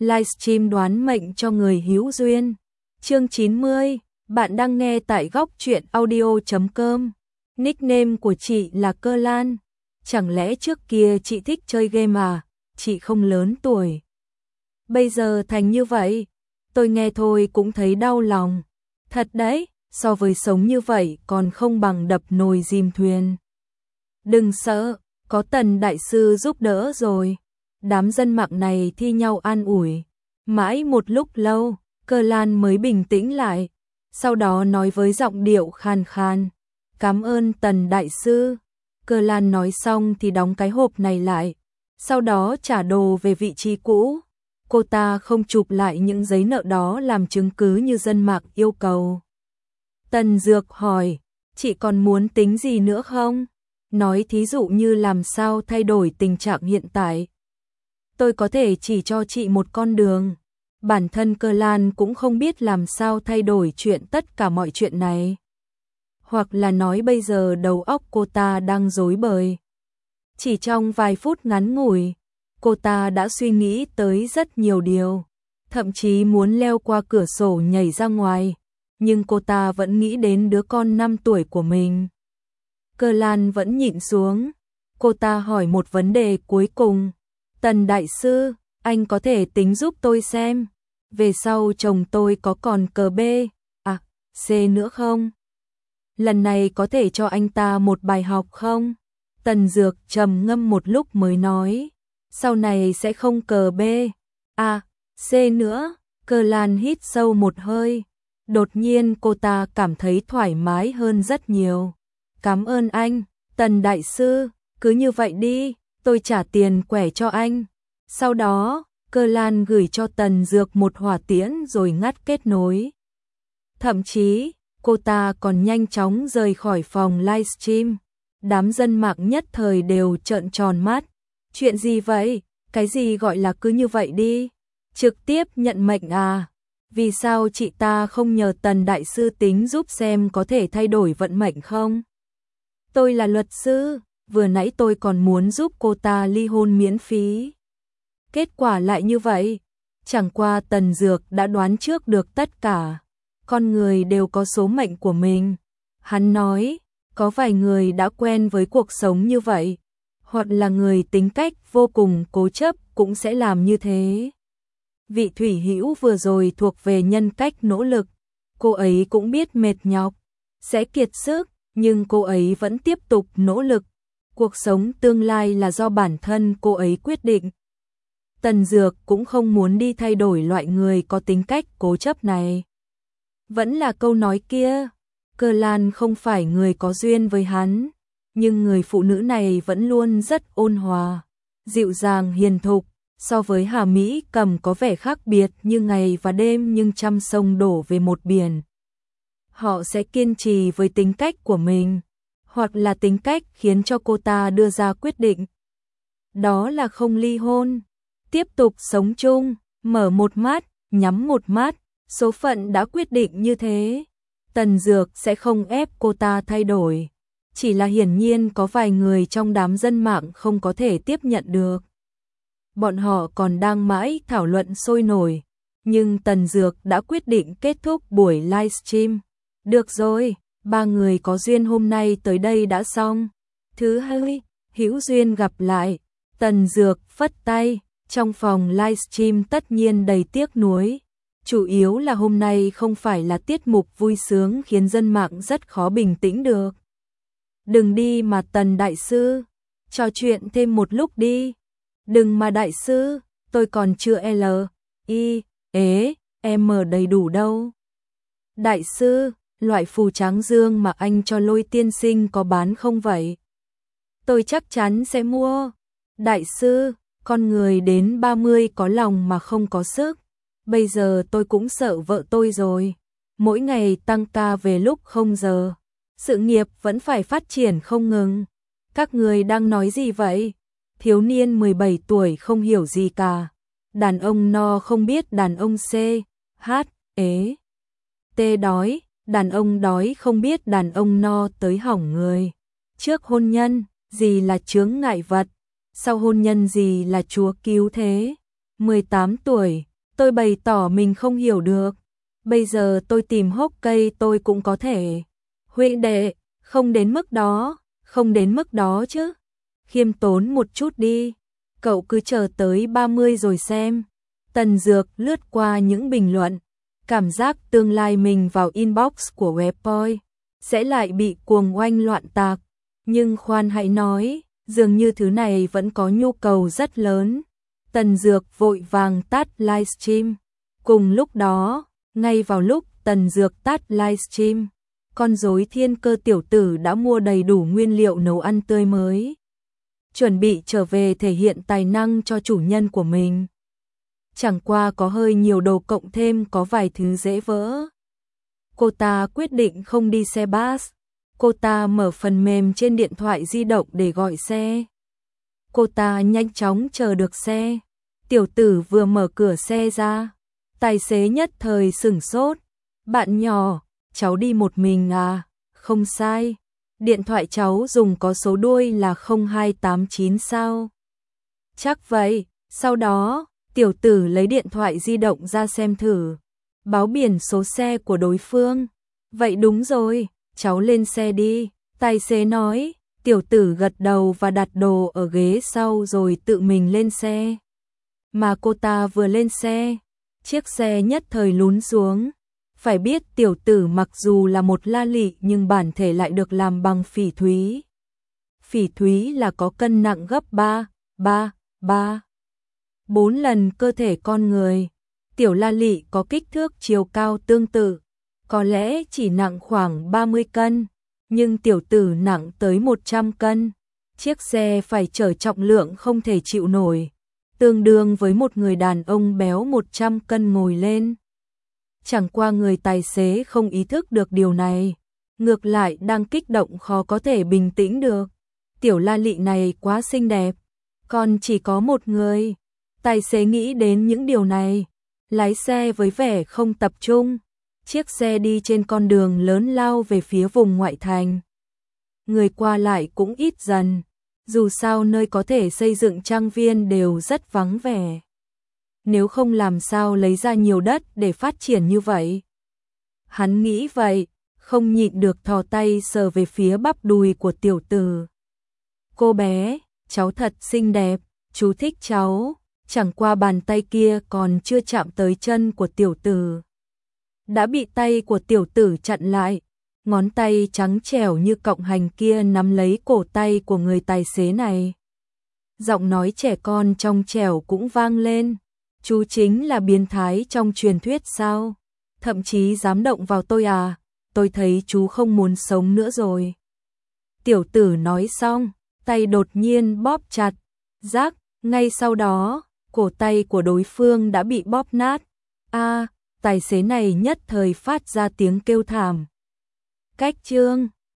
livestream đoán mệnh cho người hữu duyên. Chương 90, bạn đang nghe tại góc truyện audio.com. Nickname của chị là Cơ Lan. Chẳng lẽ trước kia chị thích chơi game à? Chị không lớn tuổi. Bây giờ thành như vậy, tôi nghe thôi cũng thấy đau lòng. Thật đấy, so với sống như vậy còn không bằng đập nồi chìm thuyền. Đừng sợ, có Tần đại sư giúp đỡ rồi. Đám dân mạng này thi nhau an ủi. Mãi một lúc lâu, Cơ Lan mới bình tĩnh lại. Sau đó nói với giọng điệu khàn khàn. Cảm ơn Tần đại sư. Cơ Lan nói xong thì đóng cái hộp này lại. Sau đó trả đồ về vị trí cũ. Cô ta không chụp lại những giấy nợ đó làm chứng cứ như dân mạng yêu cầu. Tần Dược hỏi, chị còn muốn tính gì nữa không? Nói thí dụ như làm sao thay đổi tình trạng hiện tại. Tôi có thể chỉ cho chị một con đường. Bản thân Cơ Lan cũng không biết làm sao thay đổi chuyện tất cả mọi chuyện này. Hoặc là nói bây giờ đầu óc cô ta đang rối bời. Chỉ trong vài phút ngắn ngủi, cô ta đã suy nghĩ tới rất nhiều điều. Thậm chí muốn leo qua cửa sổ nhảy ra ngoài. Nhưng cô ta vẫn nghĩ đến đứa con 5 tuổi của mình. Cơ Lan vẫn nhịn xuống. Cô ta hỏi một vấn đề cuối cùng. Tần đại sư, anh có thể tính giúp tôi xem. Về sau chồng tôi có còn cờ B, C nữa không? Lần này có thể cho anh ta một bài học không? Tần Dược trầm ngâm một lúc mới nói. Sau này sẽ không cờ B, C nữa. Cơ Lan hít sâu một hơi. Đột nhiên cô ta cảm thấy thoải mái hơn rất nhiều. Cảm ơn anh, Tần đại sư, cứ như vậy đi, tôi trả tiền quẻ cho anh. Sau đó, Cơ Lan gửi cho Tần Dược một hỏa tiễn rồi ngắt kết nối. Thậm chí, cô ta còn nhanh chóng rời khỏi phòng livestream. Đám dân mạng nhất thời đều trợn tròn mắt. Chuyện gì vậy? Cái gì gọi là cứ như vậy đi? Trực tiếp nhận mệnh à? Vì sao chị ta không nhờ Tần đại sư tính giúp xem có thể thay đổi vận mệnh không? Tôi là luật sư, vừa nãy tôi còn muốn giúp cô ta ly hôn miễn phí. Kết quả lại như vậy. Chẳng qua Tần Dược đã đoán trước được tất cả. Con người đều có số mệnh của mình. Hắn nói, có vài người đã quen với cuộc sống như vậy, hoặc là người tính cách vô cùng cố chấp cũng sẽ làm như thế. Vị Thủy Hữu vừa rồi thuộc về nhân cách nỗ lực. Cô ấy cũng biết mệt nhọc, sẽ kiệt sức, nhưng cô ấy vẫn tiếp tục nỗ lực. Cuộc sống tương lai là do bản thân cô ấy quyết định. Tần Dược cũng không muốn đi thay đổi loại người có tính cách cố chấp này. Vẫn là câu nói kia, Cơ Lan không phải người có duyên với hắn, nhưng người phụ nữ này vẫn luôn rất ôn hòa, dịu dàng hiền thục, so với Hà Mỹ Cầm có vẻ khác biệt như ngày và đêm nhưng trăm sông đổ về một biển. Họ sẽ kiên trì với tính cách của mình, hoặc là tính cách khiến cho cô ta đưa ra quyết định. Đó là không ly hôn, tiếp tục sống chung, mở một mắt, nhắm một mắt, số phận đã quyết định như thế. Tần Dược sẽ không ép cô ta thay đổi, chỉ là hiển nhiên có vài người trong đám dân mạng không có thể tiếp nhận được. Bọn họ còn đang mãi thảo luận sôi nổi, nhưng Tần Dược đã quyết định kết thúc buổi livestream. Được rồi, 3 người có duyên hôm nay tới đây đã xong. Thứ hai, hữu duyên gặp lại. Tần Dược phất tay, trong phòng livestream tất nhiên đầy tiếc nuối. Chủ yếu là hôm nay không phải là tiết mục vui sướng khiến dân mạng rất khó bình tĩnh được. Đừng đi mà Tần đại sư, trò chuyện thêm một lúc đi. Đừng mà đại sư, tôi còn chưa L, I, ế, M đầy đủ đâu. Đại sư, loại phù tráng dương mà anh cho Lôi tiên sinh có bán không vậy? Tôi chắc chắn sẽ mua. Đại sư, con người đến 30 có lòng mà không có sức. Bây giờ tôi cũng sợ vợ tôi rồi. Mỗi ngày tăng ca về lúc 0 giờ. Sự nghiệp vẫn phải phát triển không ngừng. Các người đang nói gì vậy? Thiếu niên 17 tuổi không hiểu gì cả. Đàn ông no không biết đàn ông C, H, ế, T đói. Đàn ông đói không biết đàn ông no tới hỏng người. Trước hôn nhân, gì là chướng ngại vật. Sau hôn nhân gì là Chúa cứu thế. 18 tuổi, Tôi bày tỏ mình không hiểu được. Bây giờ tôi tìm hốc cây tôi cũng có thể. Huynh đệ, không đến mức đó, không đến mức đó chứ. Khiêm tốn một chút đi. Cậu cứ chờ tới 30 rồi xem. Tần Dược lướt qua những bình luận. Cảm giác tương lai mình vào inbox của Webpoint sẽ lại bị cuồng oanh loạn tạc. Nhưng khoan hãy nói, dường như thứ này vẫn có nhu cầu rất lớn. Tần Dược vội vàng tắt livestream. Cùng lúc đó, ngay vào lúc Tần Dược tắt livestream, con rối Thiên Cơ tiểu tử đã mua đầy đủ nguyên liệu nấu ăn tươi mới, chuẩn bị trở về thể hiện tài năng cho chủ nhân của mình. Chẳng qua có hơi nhiều đồ cộng thêm có vài thứ dễ vỡ. Cô ta quyết định không đi xe bus. Cô ta mở phần mềm trên điện thoại di động để gọi xe. Cô ta nhanh chóng chờ được xe. Tiểu tử vừa mở cửa xe ra, tài xế nhất thời sửng sốt. Bạn nhỏ, cháu đi một mình à? Không sai. Điện thoại cháu dùng có số đuôi là 0289 sao? Chắc vậy. Sau đó, tiểu tử lấy điện thoại di động ra xem thử. Báo biển số xe của đối phương. Vậy đúng rồi, cháu lên xe đi. Tài xế nói. Tiểu tử gật đầu và đặt đồ ở ghế sau rồi tự mình lên xe. Mà cô ta vừa lên xe, chiếc xe nhất thời lún xuống. Phải biết tiểu tử mặc dù là một la lị nhưng bản thể lại được làm bằng phỉ thúy. Phỉ thúy là có cân nặng gấp 4 lần cơ thể con người. Tiểu la lị có kích thước chiều cao tương tự, có lẽ chỉ nặng khoảng 30 cân, nhưng tiểu tử nặng tới 100 cân. Chiếc xe phải chở trọng lượng không thể chịu nổi, tương đương với một người đàn ông béo 100 cân ngồi lên. Chẳng qua người tài xế không ý thức được điều này, ngược lại đang kích động khó có thể bình tĩnh được. Tiểu la lị này quá xinh đẹp, còn chỉ có một người. Tài xế nghĩ đến những điều này, lái xe với vẻ không tập trung. Chiếc xe đi trên con đường lớn lao về phía vùng ngoại thành. Người qua lại cũng ít dần, dù sao nơi có thể xây dựng trang viên đều rất vắng vẻ. Nếu không làm sao lấy ra nhiều đất để phát triển như vậy. Hắn nghĩ vậy, không nhịn được thò tay sờ về phía bắp đùi của tiểu tử. Cô bé, cháu thật xinh đẹp, chú thích cháu. Chẳng qua bàn tay kia còn chưa chạm tới chân của tiểu tử, đã bị tay của tiểu tử chặn lại. Ngón tay trắng trẻo như cọng hành kia nắm lấy cổ tay của người tài xế này. Giọng nói trẻ con trong trẻo cũng vang lên. Chú chính là biến thái trong truyền thuyết sao? Thậm chí dám động vào tôi à? Tôi thấy chú không muốn sống nữa rồi. Tiểu tử nói xong, tay đột nhiên bóp chặt. Rắc, ngay sau đó, cổ tay của đối phương đã bị bóp nát. Tài xế này nhất thời phát ra tiếng kêu thảm. Cách chương